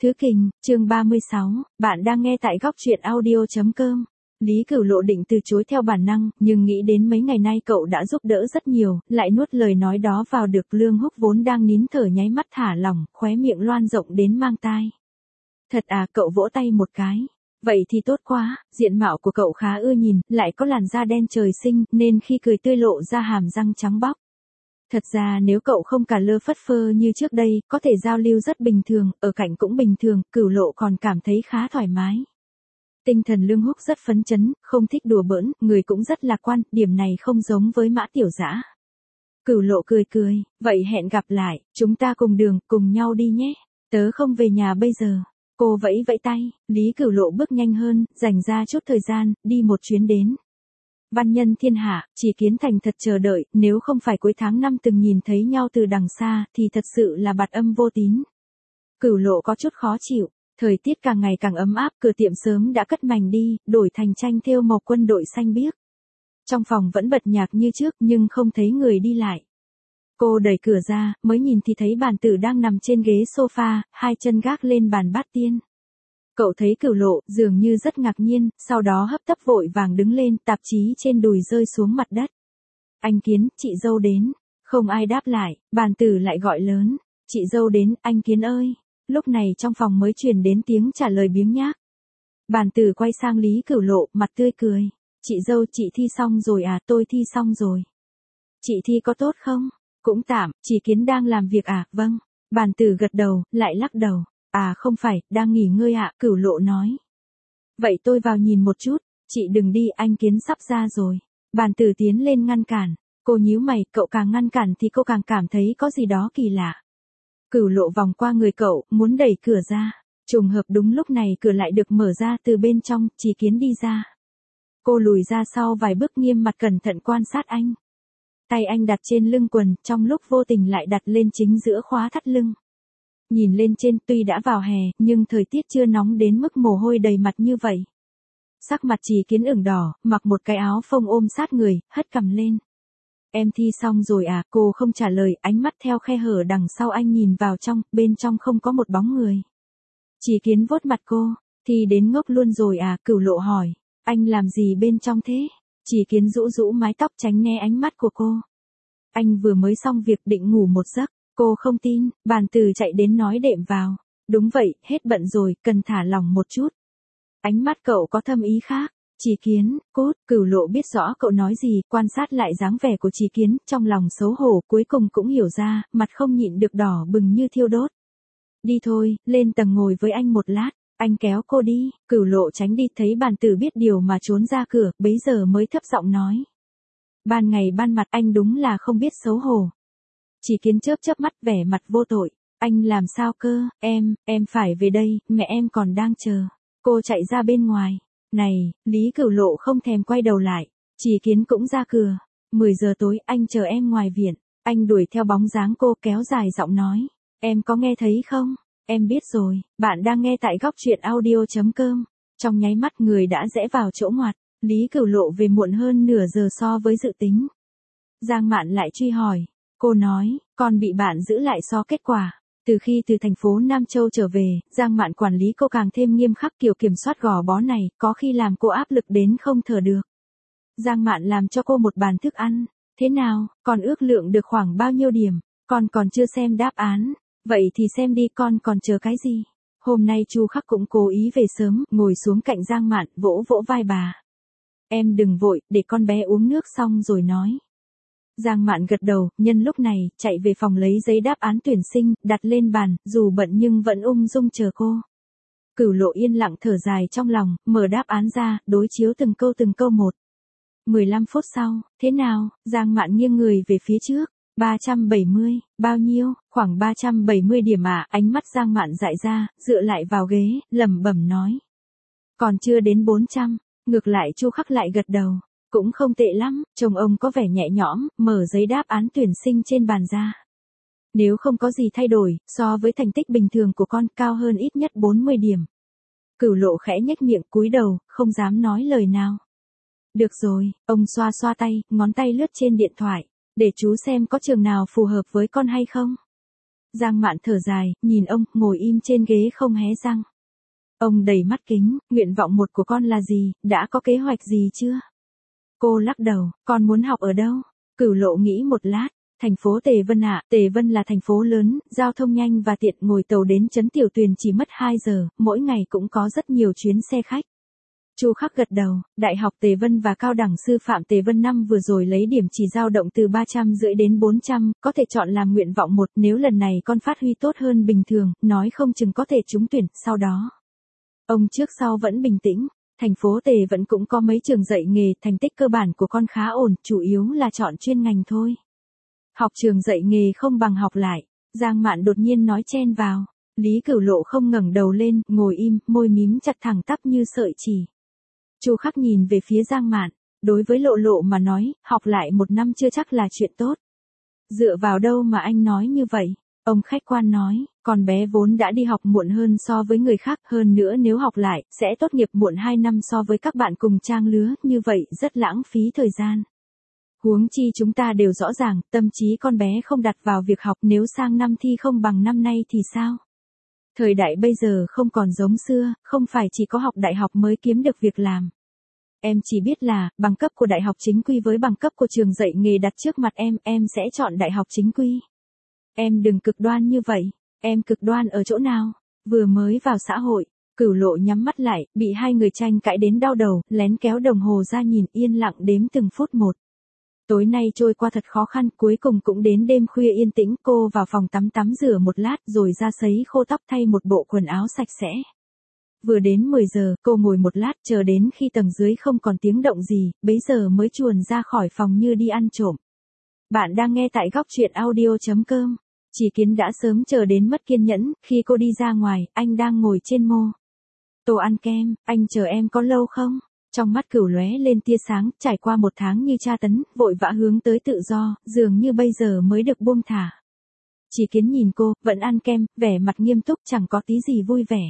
Thứ Kình, chương 36, bạn đang nghe tại góc truyện audio.com. Lý Cửu Lộ định từ chối theo bản năng, nhưng nghĩ đến mấy ngày nay cậu đã giúp đỡ rất nhiều, lại nuốt lời nói đó vào được. Lương Húc vốn đang nín thở nháy mắt thả lỏng, khóe miệng loan rộng đến mang tai. Thật à, cậu vỗ tay một cái. Vậy thì tốt quá, diện mạo của cậu khá ưa nhìn, lại có làn da đen trời sinh, nên khi cười tươi lộ ra hàm răng trắng bóc. Thật ra nếu cậu không cả lơ phất phơ như trước đây, có thể giao lưu rất bình thường, ở cạnh cũng bình thường, Cửu Lộ còn cảm thấy khá thoải mái. Tinh thần Lương Húc rất phấn chấn, không thích đùa bỡn, người cũng rất lạc quan, điểm này không giống với Mã Tiểu Dã. Cửu Lộ cười cười, vậy hẹn gặp lại, chúng ta cùng đường, cùng nhau đi nhé. Tớ không về nhà bây giờ. Cô vẫy vẫy tay, Lý Cửu Lộ bước nhanh hơn, dành ra chút thời gian, đi một chuyến đến Văn Nhân Thiên Hạ. Chỉ Kiến thành thật chờ đợi, nếu không phải cuối tháng 5 từng nhìn thấy nhau từ đằng xa, thì thật sự là bạt âm vô tín. Cửu Lộ có chút khó chịu, thời tiết càng ngày càng ấm áp, cửa tiệm sớm đã cất mành đi, đổi thành tranh thêu màu quân đội xanh biếc. Trong phòng vẫn bật nhạc như trước nhưng không thấy người đi lại. Cô đẩy cửa ra, mới nhìn thì thấy Bàn Tử đang nằm trên ghế sofa, hai chân gác lên bàn bát tiên. Cậu thấy Cửu Lộ, dường như rất ngạc nhiên, sau đó hấp tấp vội vàng đứng lên, tạp chí trên đùi rơi xuống mặt đất. Anh Kiến, chị dâu đến. Không ai đáp lại, Bàn Tử lại gọi lớn. Chị dâu đến, anh Kiến ơi. Lúc này trong phòng mới truyền đến tiếng trả lời biếng nhác. Bàn Tử quay sang Lý Cửu Lộ, mặt tươi cười. Chị dâu, chị thi xong rồi à? Tôi thi xong rồi. Chị thi có tốt không? Cũng tạm. Chỉ Kiến đang làm việc à? Vâng. Bàn Tử gật đầu, lại lắc đầu. À không phải, đang nghỉ ngơi ạ, Cửu Lộ nói. Vậy tôi vào nhìn một chút. Chị đừng đi, anh Kiến sắp ra rồi. Bàn Tử tiến lên ngăn cản. Cô nhíu mày, cậu càng ngăn cản thì cô càng cảm thấy có gì đó kỳ lạ. Cửu Lộ vòng qua người cậu, muốn đẩy cửa ra. Trùng hợp đúng lúc này cửa lại được mở ra từ bên trong, Chỉ Kiến đi ra. Cô lùi ra sau vài bước, nghiêm mặt cẩn thận quan sát anh. Tay anh đặt trên lưng quần, trong lúc vô tình lại đặt lên chính giữa khóa thắt lưng. Nhìn lên trên, tuy đã vào hè, nhưng thời tiết chưa nóng đến mức mồ hôi đầy mặt như vậy. Sắc mặt Chỉ Kiến ửng đỏ, mặc một cái áo phông ôm sát người, hất cằm lên. Em thi xong rồi à? Cô không trả lời, ánh mắt theo khe hở đằng sau anh nhìn vào trong, bên trong không có một bóng người. Chỉ Kiến vuốt mặt cô, thi đến ngốc luôn rồi à? Cửu Lộ hỏi, anh làm gì bên trong thế? Chỉ Kiến rũ rũ mái tóc tránh né ánh mắt của cô. Anh vừa mới xong việc định ngủ một giấc. Cô không tin, Bàn Tử chạy đến nói đệm vào. Đúng vậy, hết bận rồi, cần thả lỏng một chút. Ánh mắt cậu có thâm ý khác. Chỉ Kiến, cốt, Cửu Lộ biết rõ cậu nói gì, quan sát lại dáng vẻ của Chỉ Kiến, trong lòng xấu hổ, cuối cùng cũng hiểu ra, mặt không nhịn được đỏ bừng như thiêu đốt. Đi thôi, lên tầng ngồi với anh một lát, anh kéo cô đi. Cửu Lộ tránh đi, thấy Bàn Tử biết điều mà trốn ra cửa, bấy giờ mới thấp giọng nói. Ban ngày ban mặt anh đúng là không biết xấu hổ. Chỉ Kiến chớp chớp mắt, vẻ mặt vô tội. Anh làm sao cơ? Em phải về đây, mẹ em còn đang chờ. Cô chạy ra bên ngoài. Này, Lý Cửu Lộ không thèm quay đầu lại. Chỉ Kiến cũng ra cửa. 10 giờ tối, anh chờ em ngoài viện. Anh đuổi theo bóng dáng cô, kéo dài giọng nói. Em có nghe thấy không? Em biết rồi, bạn đang nghe tại góc truyện audio.com. Trong nháy mắt người đã rẽ vào chỗ ngoặt. Lý Cửu Lộ về muộn hơn nửa giờ so với dự tính. Giang Mạn lại truy hỏi. Cô nói, con bị bạn giữ lại so kết quả. Từ khi từ thành phố Nam Châu trở về, Giang Mạn quản lý cô càng thêm nghiêm khắc, kiểu kiểm soát gò bó này, có khi làm cô áp lực đến không thở được. Giang Mạn làm cho cô một bàn thức ăn. Thế nào, con ước lượng được khoảng bao nhiêu điểm? Con còn chưa xem đáp án. Vậy thì xem đi, con còn chờ cái gì? Hôm nay Chu Khắc cũng cố ý về sớm, ngồi xuống cạnh Giang Mạn, vỗ vỗ vai bà. Em đừng vội, để con bé uống nước xong rồi nói. Giang Mạn gật đầu, nhân lúc này, chạy về phòng lấy giấy đáp án tuyển sinh, đặt lên bàn, dù bận nhưng vẫn ung dung chờ cô. Cửu Lộ yên lặng thở dài trong lòng, mở đáp án ra, đối chiếu từng câu một. 15 phút sau, thế nào? Giang Mạn nghiêng người về phía trước. 370, bao nhiêu? Khoảng 370 điểm ạ. Ánh mắt Giang Mạn dại ra, dựa lại vào ghế, lẩm bẩm nói. Còn chưa đến 400, ngược lại Chu Khắc lại gật đầu. Cũng không tệ lắm, chồng ông có vẻ nhẹ nhõm, mở giấy đáp án tuyển sinh trên bàn ra. Nếu không có gì thay đổi, so với thành tích bình thường của con, cao hơn ít nhất 40 điểm. Cửu Lộ khẽ nhếch miệng, cúi đầu, không dám nói lời nào. Được rồi, ông xoa xoa tay, ngón tay lướt trên điện thoại. Để chú xem có trường nào phù hợp với con hay không. Giang Mạn thở dài, nhìn ông, ngồi im trên ghế không hé răng. Ông đầy mắt kính, nguyện vọng một của con là gì, đã có kế hoạch gì chưa? Cô lắc đầu, con muốn học ở đâu? Cửu Lộ nghĩ một lát, thành phố Tề Vân ạ, Tề Vân là thành phố lớn, giao thông nhanh và tiện, ngồi tàu đến trấn Tiểu Tuyền chỉ mất 2 giờ, mỗi ngày cũng có rất nhiều chuyến xe khách. Chu Khắc gật đầu, Đại học Tề Vân và Cao đẳng sư phạm Tề Vân năm vừa rồi lấy điểm chỉ dao động từ 350 đến 400, có thể chọn làm nguyện vọng một, nếu lần này con phát huy tốt hơn bình thường, nói không chừng có thể trúng tuyển, sau đó. Ông trước sau vẫn bình tĩnh, thành phố Tề vẫn cũng có mấy trường dạy nghề, thành tích cơ bản của con khá ổn, chủ yếu là chọn chuyên ngành thôi. Học trường dạy nghề không bằng học lại, Giang Mạn đột nhiên nói chen vào. Lý Cửu Lộ không ngẩng đầu lên, ngồi im, môi mím chặt thẳng tắp như sợi chỉ. Chu Khắc nhìn về phía Giang Mạn, đối với Lộ Lộ mà nói, học lại 1 năm chưa chắc là chuyện tốt. Dựa vào đâu mà anh nói như vậy? Ông khách quan nói, con bé vốn đã đi học muộn hơn so với người khác, hơn nữa nếu học lại, sẽ tốt nghiệp muộn 2 năm so với các bạn cùng trang lứa, như vậy rất lãng phí thời gian. Huống chi chúng ta đều rõ ràng, tâm trí con bé không đặt vào việc học, nếu sang năm thi không bằng năm nay thì sao? Thời đại bây giờ không còn giống xưa, không phải chỉ có học đại học mới kiếm được việc làm. Em chỉ biết là, bằng cấp của đại học chính quy với bằng cấp của trường dạy nghề đặt trước mặt em sẽ chọn đại học chính quy. Em đừng cực đoan như vậy, em cực đoan ở chỗ nào? Vừa mới vào xã hội, Cửu Lộ nhắm mắt lại, bị hai người tranh cãi đến đau đầu, lén kéo đồng hồ ra nhìn, yên lặng đếm từng phút một. Tối nay trôi qua thật khó khăn, cuối cùng cũng đến đêm khuya yên tĩnh, cô vào phòng tắm rửa một lát rồi ra sấy khô tóc, thay một bộ quần áo sạch sẽ. Vừa đến 10 giờ, cô ngồi một lát chờ đến khi tầng dưới không còn tiếng động gì, bấy giờ mới chuồn ra khỏi phòng như đi ăn trộm. Bạn đang nghe tại góc truyện audio.com. Chỉ Kiến đã sớm chờ đến mất kiên nhẫn, khi cô đi ra ngoài, anh đang ngồi trên mô tô ăn kem, anh chờ em có lâu không? Trong mắt Cửu lóe lên tia sáng, trải qua 1 tháng như tra tấn, vội vã hướng tới tự do, dường như bây giờ mới được buông thả. Chỉ Kiến nhìn cô, vẫn ăn kem, vẻ mặt nghiêm túc, chẳng có tí gì vui vẻ.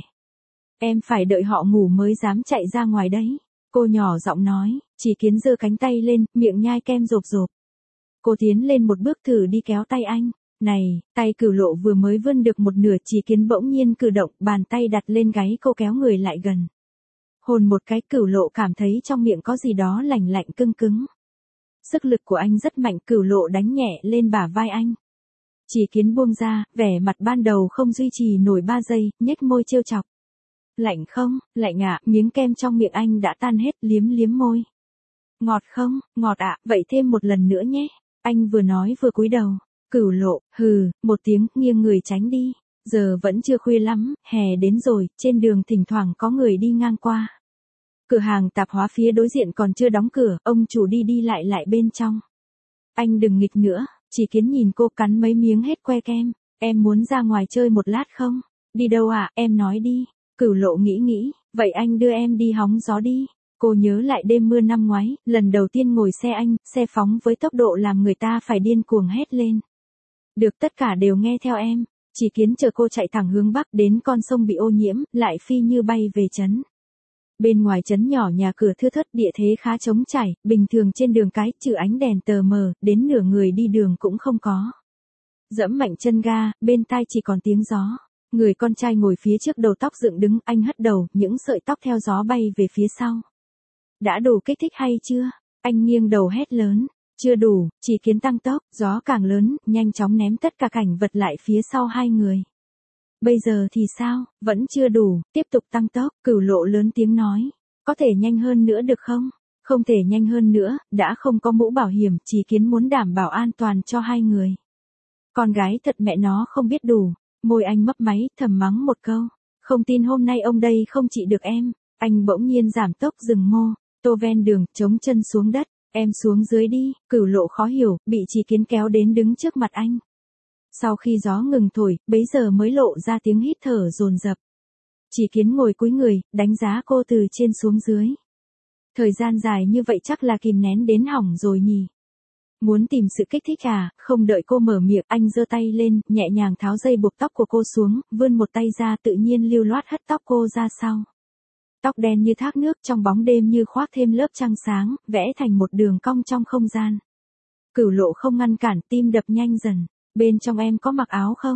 Em phải đợi họ ngủ mới dám chạy ra ngoài đấy. Cô nhỏ giọng nói, Chỉ Kiến giơ cánh tay lên, miệng nhai kem rộp rộp. Cô tiến lên một bước thử đi kéo tay anh. Này, tay Cửu Lộ vừa mới vươn được một nửa, Chỉ Kiến bỗng nhiên cử động, bàn tay đặt lên gáy cô kéo người lại gần. Hôn một cái, Cửu Lộ cảm thấy trong miệng có gì đó lạnh lạnh cứng cứng. Sức lực của anh rất mạnh, Cửu Lộ đánh nhẹ lên bả vai anh. Chỉ Kiến buông ra, vẻ mặt ban đầu không duy trì nổi 3 giây, nhếch môi trêu chọc. Lạnh không? Lạnh ạ, miếng kem trong miệng anh đã tan hết, liếm liếm môi. Ngọt không? Ngọt ạ, vậy thêm một lần nữa nhé. Anh vừa nói vừa cúi đầu. Cửu Lộ, hừ, một tiếng, nghiêng người tránh đi. Giờ vẫn chưa khuya lắm, hè đến rồi, trên đường thỉnh thoảng có người đi ngang qua. Cửa hàng tạp hóa phía đối diện còn chưa đóng cửa, ông chủ đi đi lại bên trong. Anh đừng nghịch nữa, Chỉ Kiến nhìn cô cắn mấy miếng hết que kem. Em muốn ra ngoài chơi một lát không? Đi đâu ạ, em nói đi. Cửu Lộ nghĩ, vậy anh đưa em đi hóng gió đi. Cô nhớ lại đêm mưa năm ngoái, lần đầu tiên ngồi xe anh, xe phóng với tốc độ làm người ta phải điên cuồng hét lên. Được, tất cả đều nghe theo em. Chỉ Kiến chờ cô chạy thẳng hướng bắc, đến con sông bị ô nhiễm, lại phi như bay về trấn. Bên ngoài trấn nhỏ nhà cửa thưa thớt, địa thế khá trống trải, bình thường trên đường cái, trừ ánh đèn tờ mờ, đến nửa người đi đường cũng không có. Dẫm mạnh chân ga, bên tai chỉ còn tiếng gió. Người con trai ngồi phía trước đầu tóc dựng đứng, anh hất đầu, những sợi tóc theo gió bay về phía sau. Đã đủ kích thích hay chưa? Anh nghiêng đầu hét lớn. Chưa đủ, Chỉ Kiến tăng tốc, gió càng lớn, nhanh chóng ném tất cả cảnh vật lại phía sau hai người. Bây giờ thì sao? Vẫn chưa đủ, tiếp tục tăng tốc, Cửu Lộ lớn tiếng nói. Có thể nhanh hơn nữa được không? Không thể nhanh hơn nữa, đã không có mũ bảo hiểm, Chỉ Kiến muốn đảm bảo an toàn cho hai người. Con gái thật mẹ nó không biết đủ. Môi anh mấp máy, thầm mắng một câu. Không tin hôm nay ông đây không trị được em. Anh bỗng nhiên giảm tốc dừng mô tô ven đường, chống chân xuống đất. Em xuống dưới đi. Cửu Lộ khó hiểu, bị Chỉ Kiến kéo đến đứng trước mặt anh. Sau khi gió ngừng thổi, bấy giờ mới lộ ra tiếng hít thở dồn dập. Chỉ Kiến ngồi cúi người, đánh giá cô từ trên xuống dưới. Thời gian dài như vậy chắc là kìm nén đến hỏng rồi nhỉ. Muốn tìm sự kích thích à? Không đợi cô mở miệng, anh giơ tay lên, nhẹ nhàng tháo dây buộc tóc của cô xuống, vươn một tay ra, tự nhiên lưu loát hất tóc cô ra sau. Tóc đen như thác nước, trong bóng đêm như khoác thêm lớp trăng sáng, vẽ thành một đường cong trong không gian. Cửu Lộ không ngăn cản, tim đập nhanh dần. Bên trong em có mặc áo không?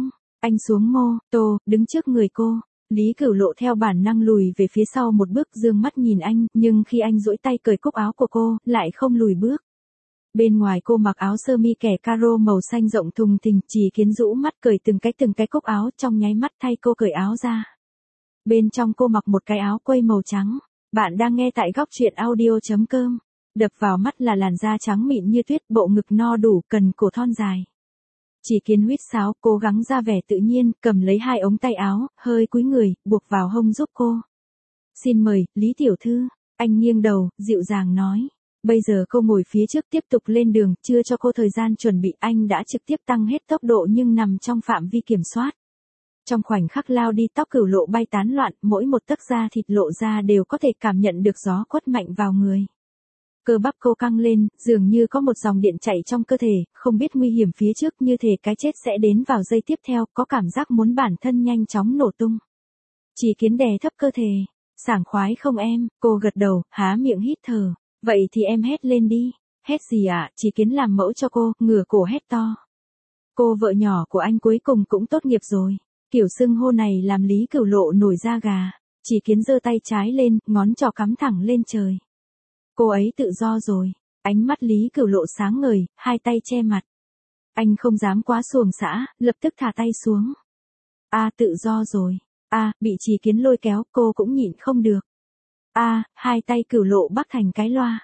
Anh xuống mô, tô, đứng trước người cô. Lý Cửu Lộ theo bản năng lùi về phía sau một bước dương mắt nhìn anh, nhưng khi anh duỗi tay cởi cúc áo của cô, lại không lùi bước. Bên ngoài cô mặc áo sơ mi kẻ caro màu xanh rộng thùng thình, Chỉ Kiến rũ mắt cởi từng cái cúc áo, trong nháy mắt thay cô cởi áo ra. Bên trong cô mặc một cái áo quây màu trắng. Bạn đang nghe tại góc truyện audio.com. Đập vào mắt là làn da trắng mịn như tuyết, bộ ngực no đủ, cần cổ thon dài. Chỉ Kiến huýt sáo, cố gắng ra vẻ tự nhiên, cầm lấy hai ống tay áo, hơi cúi người, buộc vào hông giúp cô. Xin mời, Lý tiểu thư. Anh nghiêng đầu, dịu dàng nói. Bây giờ cô ngồi phía trước tiếp tục lên đường, chưa cho cô thời gian chuẩn bị, anh đã trực tiếp tăng hết tốc độ nhưng nằm trong phạm vi kiểm soát. Trong khoảnh khắc lao đi, tóc Cửu Lộ bay tán loạn, mỗi một tấc da thịt lộ ra đều có thể cảm nhận được gió quất mạnh vào người. Cơ bắp cô căng lên, dường như có một dòng điện chạy trong cơ thể, không biết nguy hiểm phía trước, như thể cái chết sẽ đến vào giây tiếp theo, có cảm giác muốn bản thân nhanh chóng nổ tung. Chỉ Kiến đè thấp cơ thể. Sảng khoái không em? Cô gật đầu, há miệng hít thở. Vậy thì em hét lên đi. Hét gì ạ? Chỉ Kiến làm mẫu cho cô, ngửa cổ hét to. Cô vợ nhỏ của anh cuối cùng cũng tốt nghiệp rồi. Kiểu xưng hô này làm Lý Cửu Lộ nổi da gà. Chỉ Kiến giơ tay trái lên, ngón trỏ cắm thẳng lên trời. Cô ấy tự do rồi. Ánh mắt Lý Cửu Lộ sáng ngời, hai tay che mặt. Anh không dám quá xuồng xã, lập tức thả tay xuống. Tự do rồi. Bị Chỉ Kiến lôi kéo, cô cũng nhịn không được. Hai tay Cửu Lộ bắt thành cái loa.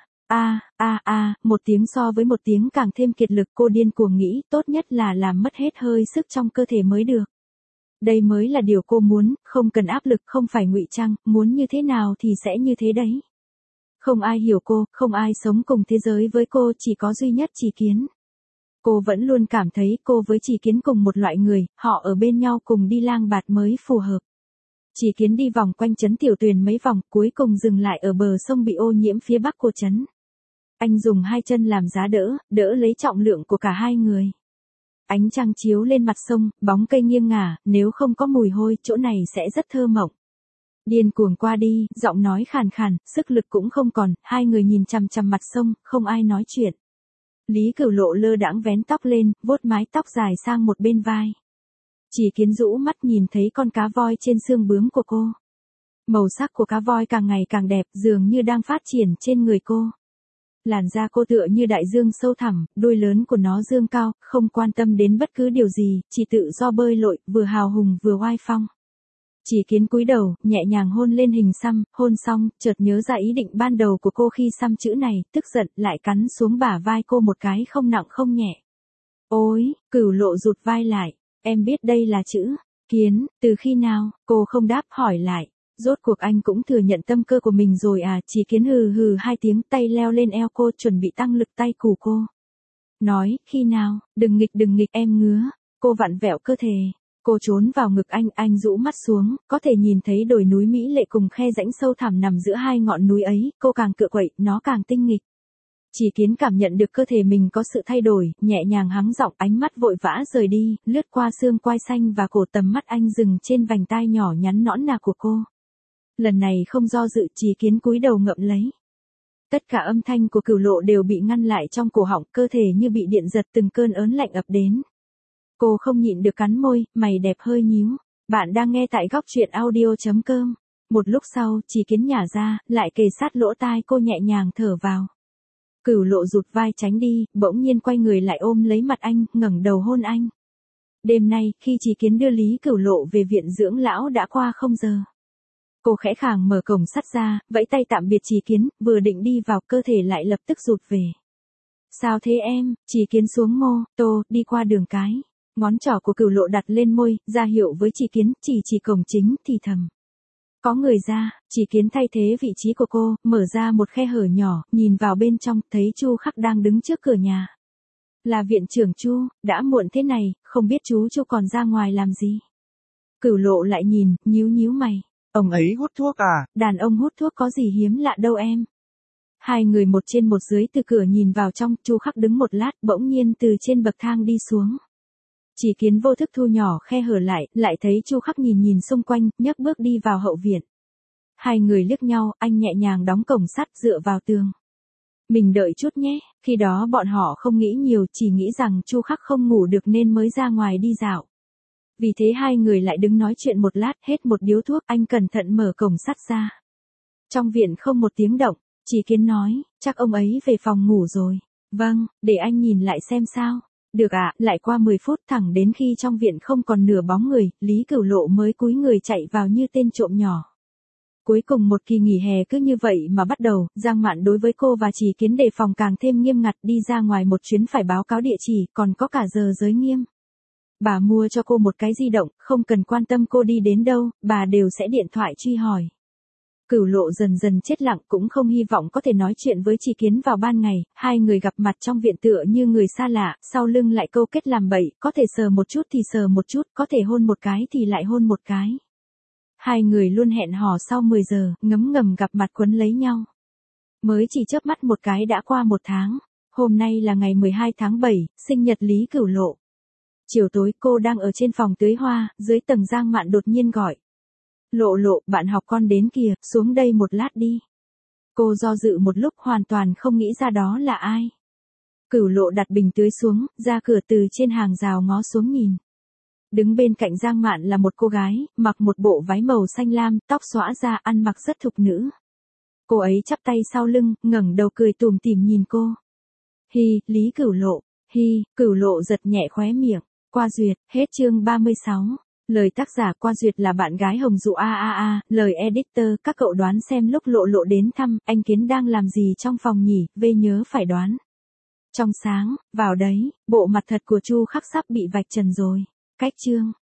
Một tiếng so với một tiếng càng thêm kiệt lực, cô điên cuồng nghĩ, tốt nhất là làm mất hết hơi sức trong cơ thể mới được. Đây mới là điều cô muốn, không cần áp lực, không phải ngụy trang, muốn như thế nào thì sẽ như thế đấy. Không ai hiểu cô, không ai sống cùng thế giới với cô, chỉ có duy nhất Chỉ Kiến. Cô vẫn luôn cảm thấy cô với Chỉ Kiến cùng một loại người, họ ở bên nhau cùng đi lang bạt mới phù hợp. Chỉ Kiến đi vòng quanh trấn Tiểu Tuyền mấy vòng, cuối cùng dừng lại ở bờ sông bị ô nhiễm phía bắc của trấn. Anh dùng hai chân làm giá đỡ lấy trọng lượng của cả hai người. Ánh trăng chiếu lên mặt sông, bóng cây nghiêng ngả, nếu không có mùi hôi, chỗ này sẽ rất thơ mộng. Điên cuồng qua đi, giọng nói khàn khàn, sức lực cũng không còn, hai người nhìn chằm chằm mặt sông, không ai nói chuyện. Lý Cửu Lộ lơ đãng vén tóc lên, vuốt mái tóc dài sang một bên vai. Chỉ Kiến rũ mắt nhìn thấy con cá voi trên xương bướm của cô. Màu sắc của cá voi càng ngày càng đẹp, dường như đang phát triển trên người cô. Làn da cô tựa như đại dương sâu thẳm, đuôi lớn của nó dương cao, không quan tâm đến bất cứ điều gì, chỉ tự do bơi lội, vừa hào hùng vừa oai phong. Chỉ Kiến cúi đầu, nhẹ nhàng hôn lên hình xăm, hôn xong, chợt nhớ ra ý định ban đầu của cô khi xăm chữ này, tức giận, lại cắn xuống bả vai cô một cái không nặng không nhẹ. Ôi, Cửu Lộ rụt vai lại, em biết đây là chữ Kiến, từ khi nào? Cô không đáp, hỏi lại. Rốt cuộc anh cũng thừa nhận tâm cơ của mình rồi à? Chỉ Kiến hừ hừ hai tiếng, tay leo lên eo cô, chuẩn bị tăng lực tay cù cô. Nói, khi nào? Đừng nghịch em ngứa. Cô vặn vẹo cơ thể. Cô trốn vào ngực anh rũ mắt xuống, có thể nhìn thấy đồi núi mỹ lệ cùng khe rãnh sâu thẳm nằm giữa hai ngọn núi ấy, cô càng cựa quậy, nó càng tinh nghịch. Chỉ Kiến cảm nhận được cơ thể mình có sự thay đổi, nhẹ nhàng hắng giọng, ánh mắt vội vã rời đi, lướt qua xương quai xanh và cổ, tầm mắt anh dừng trên vành tai nhỏ nhắn nõn nà của cô. Lần này không do dự, Chỉ Kiến cúi đầu ngậm lấy. Tất cả âm thanh của Cửu Lộ đều bị ngăn lại trong cổ họng, cơ thể như bị điện giật, từng cơn ớn lạnh ập đến. Cô không nhịn được cắn môi, mày đẹp hơi nhíu. Bạn đang nghe tại góc truyện audio.com. Một lúc sau, Chỉ Kiến nhả ra, lại kề sát lỗ tai cô, nhẹ nhàng thở vào. Cửu Lộ rụt vai tránh đi, bỗng nhiên quay người lại ôm lấy mặt anh, ngẩng đầu hôn anh. Đêm nay, khi Chỉ Kiến đưa Lý Cửu Lộ về viện dưỡng lão đã qua 0 giờ. Cô khẽ khàng mở cổng sắt ra, vẫy tay tạm biệt Chỉ Kiến, vừa định đi vào, cơ thể lại lập tức rụt về. Sao thế em? Chỉ Kiến xuống mô, tô, đi qua đường cái. Ngón trỏ của Cửu Lộ đặt lên môi, ra hiệu với Chỉ Kiến, chỉ cổng chính, thì thầm. Có người ra. Chỉ Kiến thay thế vị trí của cô, mở ra một khe hở nhỏ, nhìn vào bên trong, thấy Chu Khắc đang đứng trước cửa nhà. Là viện trưởng Chu, đã muộn thế này, không biết chú Chu còn ra ngoài làm gì. Cửu Lộ lại nhìn, nhíu mày. Ông ấy hút thuốc à? Đàn ông hút thuốc có gì hiếm lạ đâu em. Hai người một trên một dưới từ cửa nhìn vào trong, Chu Khắc đứng một lát, bỗng nhiên từ trên bậc thang đi xuống. Chỉ Kiến vô thức thu nhỏ khe hở lại thấy Chu Khắc nhìn xung quanh, nhấc bước đi vào hậu viện. Hai người liếc nhau, anh nhẹ nhàng đóng cổng sắt, dựa vào tường. Mình đợi chút nhé. Khi đó bọn họ không nghĩ nhiều, chỉ nghĩ rằng Chu Khắc không ngủ được nên mới ra ngoài đi dạo. Vì thế hai người lại đứng nói chuyện một lát, hết một điếu thuốc, anh cẩn thận mở cổng sắt ra. Trong viện không một tiếng động, Chỉ Kiến nói, chắc ông ấy về phòng ngủ rồi. Vâng, để anh nhìn lại xem sao. Được ạ, lại qua 10 phút thẳng đến khi trong viện không còn nửa bóng người, Lý Cửu Lộ mới cúi người chạy vào như tên trộm nhỏ. Cuối cùng một kỳ nghỉ hè cứ như vậy mà bắt đầu, Giang Mạn đối với cô và Chỉ Kiến đề phòng càng thêm nghiêm ngặt, đi ra ngoài một chuyến phải báo cáo địa chỉ, còn có cả giờ giới nghiêm. Bà mua cho cô một cái di động, không cần quan tâm cô đi đến đâu, bà đều sẽ điện thoại truy hỏi. Cửu Lộ dần dần chết lặng, cũng không hy vọng có thể nói chuyện với Chỉ Kiến vào ban ngày, hai người gặp mặt trong viện tựa như người xa lạ, sau lưng lại câu kết làm bậy, có thể sờ một chút thì sờ một chút, có thể hôn một cái thì lại hôn một cái. Hai người luôn hẹn hò sau 10 giờ, ngấm ngầm gặp mặt quấn lấy nhau. Mới chỉ chớp mắt một cái đã qua 1 tháng, hôm nay là ngày 12 tháng 7, sinh nhật Lý Cửu Lộ. Chiều tối cô đang ở trên phòng tưới hoa, dưới tầng Giang Mạn đột nhiên gọi. Lộ Lộ, bạn học con đến kìa, xuống đây một lát đi. Cô do dự một lúc hoàn toàn không nghĩ ra đó là ai. Cửu Lộ đặt bình tưới xuống, ra cửa từ trên hàng rào ngó xuống nhìn. Đứng bên cạnh Giang Mạn là một cô gái, mặc một bộ váy màu xanh lam, tóc xõa ra, ăn mặc rất thục nữ. Cô ấy chắp tay sau lưng, ngẩng đầu cười tủm tỉm nhìn cô. Hi, Lý Cửu Lộ, hi, Cửu Lộ giật nhẹ khóe miệng. Qua duyệt, hết chương 36. Lời tác giả Qua duyệt là bạn gái Hồng Dụ lời editor, các cậu đoán xem lúc Lộ Lộ đến thăm, anh Kiến đang làm gì trong phòng nhỉ, về nhớ phải đoán. Trong sáng, vào đấy, bộ mặt thật của Chu Khắc sắp bị vạch trần rồi. Cách chương